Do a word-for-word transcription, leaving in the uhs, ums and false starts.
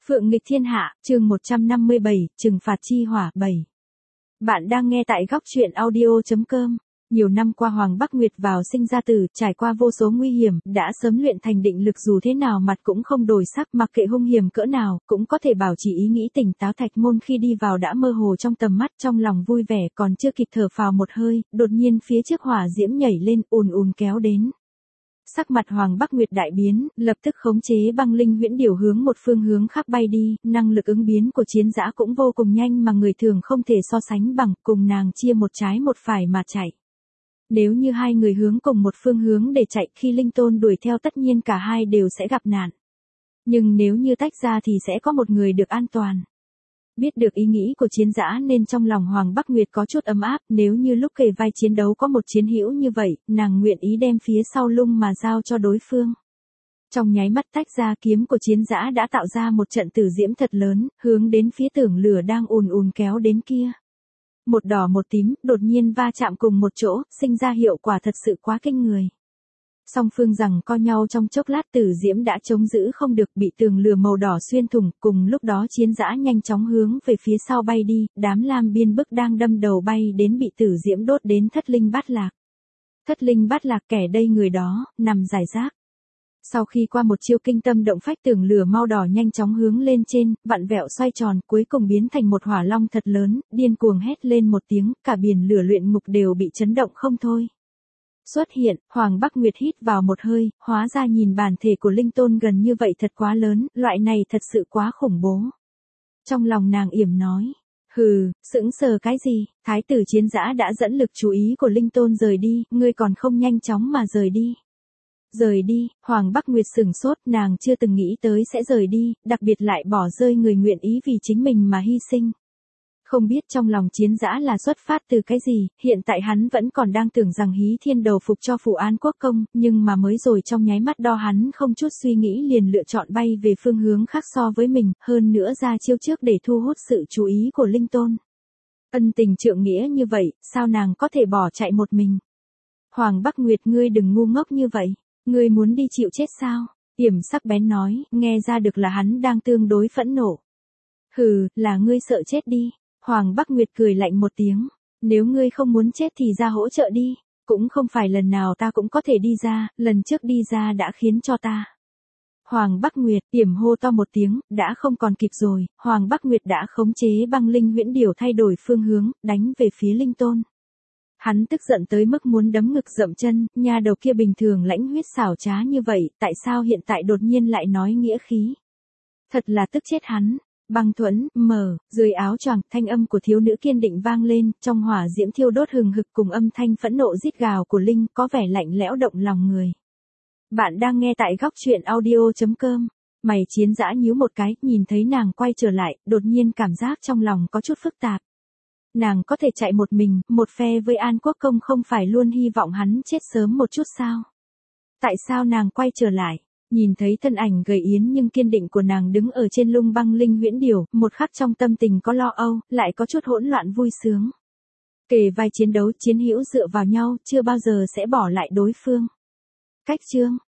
Phượng nghịch thiên hạ, chương một trăm năm mươi bảy, trừng phạt chi hỏa bảy. Bạn đang nghe tại góc truyện audio chấm com. Nhiều năm qua Hoàng Bắc Nguyệt vào sinh ra tử, trải qua vô số nguy hiểm, đã sớm luyện thành định lực dù thế nào mặt cũng không đổi sắc, mặc kệ hung hiểm cỡ nào, cũng có thể bảo trì ý nghĩ tỉnh táo. Thạch Môn khi đi vào đã mơ hồ trong tầm mắt, trong lòng vui vẻ, còn chưa kịp thở phào một hơi, đột nhiên phía trước hỏa diễm nhảy lên, ùn ùn kéo đến. Sắc mặt Hoàng Bắc Nguyệt đại biến, lập tức khống chế băng linh huyễn điểu hướng một phương hướng khác bay đi, năng lực ứng biến của chiến dã cũng vô cùng nhanh mà người thường không thể so sánh bằng, cùng nàng chia một trái một phải mà chạy. Nếu như hai người hướng cùng một phương hướng để chạy, khi Linh Tôn đuổi theo tất nhiên cả hai đều sẽ gặp nạn. Nhưng nếu như tách ra thì sẽ có một người được an toàn. Biết được ý nghĩ của chiến dã nên trong lòng Hoàng Bắc Nguyệt có chút ấm áp, nếu như lúc kề vai chiến đấu có một chiến hữu như vậy, nàng nguyện ý đem phía sau lưng mà giao cho đối phương. Trong nháy mắt tách ra, kiếm của chiến dã đã tạo ra một trận tử diễm thật lớn, hướng đến phía tường lửa đang ùn ùn kéo đến kia. Một đỏ một tím, đột nhiên va chạm cùng một chỗ, sinh ra hiệu quả thật sự quá kinh người. Song phương rằng co nhau trong chốc lát, tử diễm đã chống giữ không được, bị tường lửa màu đỏ xuyên thủng, cùng lúc đó chiến dã nhanh chóng hướng về phía sau bay đi, đám lam biên bức đang đâm đầu bay đến bị tử diễm đốt đến thất linh bát lạc. Thất linh bát lạc kẻ đây người đó, nằm giải rác. Sau khi qua một chiêu kinh tâm động phách, tường lửa màu đỏ nhanh chóng hướng lên trên, vặn vẹo xoay tròn, cuối cùng biến thành một hỏa long thật lớn, điên cuồng hét lên một tiếng, cả biển lửa luyện ngục đều bị chấn động không thôi. Xuất hiện, Hoàng Bắc Nguyệt hít vào một hơi, hóa ra nhìn bản thể của Linh Tôn gần như vậy thật quá lớn, loại này thật sự quá khủng bố. Trong lòng nàng yểm nói, hừ, sững sờ cái gì, thái tử chiến dã đã dẫn lực chú ý của Linh Tôn rời đi, ngươi còn không nhanh chóng mà rời đi. Rời đi, Hoàng Bắc Nguyệt sửng sốt, nàng chưa từng nghĩ tới sẽ rời đi, đặc biệt lại bỏ rơi người nguyện ý vì chính mình mà hy sinh. Không biết trong lòng chiến dã là xuất phát từ cái gì, hiện tại hắn vẫn còn đang tưởng rằng Hí Thiên đầu phục cho Phụ An Quốc công, nhưng mà mới rồi trong nháy mắt đo hắn không chút suy nghĩ liền lựa chọn bay về phương hướng khác so với mình, hơn nữa ra chiêu trước để thu hút sự chú ý của Linh Tôn. Ân tình trượng nghĩa như vậy, sao nàng có thể bỏ chạy một mình? Hoàng Bắc Nguyệt, ngươi đừng ngu ngốc như vậy, ngươi muốn đi chịu chết sao? Yểm sắc bén nói, nghe ra được là hắn đang tương đối phẫn nộ. Hừ, là ngươi sợ chết đi. Hoàng Bắc Nguyệt cười lạnh một tiếng, nếu ngươi không muốn chết thì ra hỗ trợ đi, cũng không phải lần nào ta cũng có thể đi ra, lần trước đi ra đã khiến cho ta. Hoàng Bắc Nguyệt, Yểm hô to một tiếng, đã không còn kịp rồi, Hoàng Bắc Nguyệt đã khống chế băng linh huyễn điểu thay đổi phương hướng, đánh về phía Linh Tôn. Hắn tức giận tới mức muốn đấm ngực dậm chân, nhà đầu kia bình thường lãnh huyết xảo trá như vậy, tại sao hiện tại đột nhiên lại nói nghĩa khí? Thật là tức chết hắn. Băng thuẫn, mở, dưới áo choàng, thanh âm của thiếu nữ kiên định vang lên, trong hỏa diễm thiêu đốt hừng hực cùng âm thanh phẫn nộ rít gào của Linh, có vẻ lạnh lẽo động lòng người. Bạn đang nghe tại góc truyện audio chấm com. Mày chiến dã nhíu một cái, nhìn thấy nàng quay trở lại, đột nhiên cảm giác trong lòng có chút phức tạp. Nàng có thể chạy một mình, một phe với An Quốc công, không phải luôn hy vọng hắn chết sớm một chút sao? Tại sao nàng quay trở lại? Nhìn thấy thân ảnh gầy yến nhưng kiên định của nàng đứng ở trên lưng băng linh huyễn điểu, một khắc trong tâm tình có lo âu, lại có chút hỗn loạn vui sướng. Kề vai chiến đấu, chiến hữu dựa vào nhau, chưa bao giờ sẽ bỏ lại đối phương. Cách chương,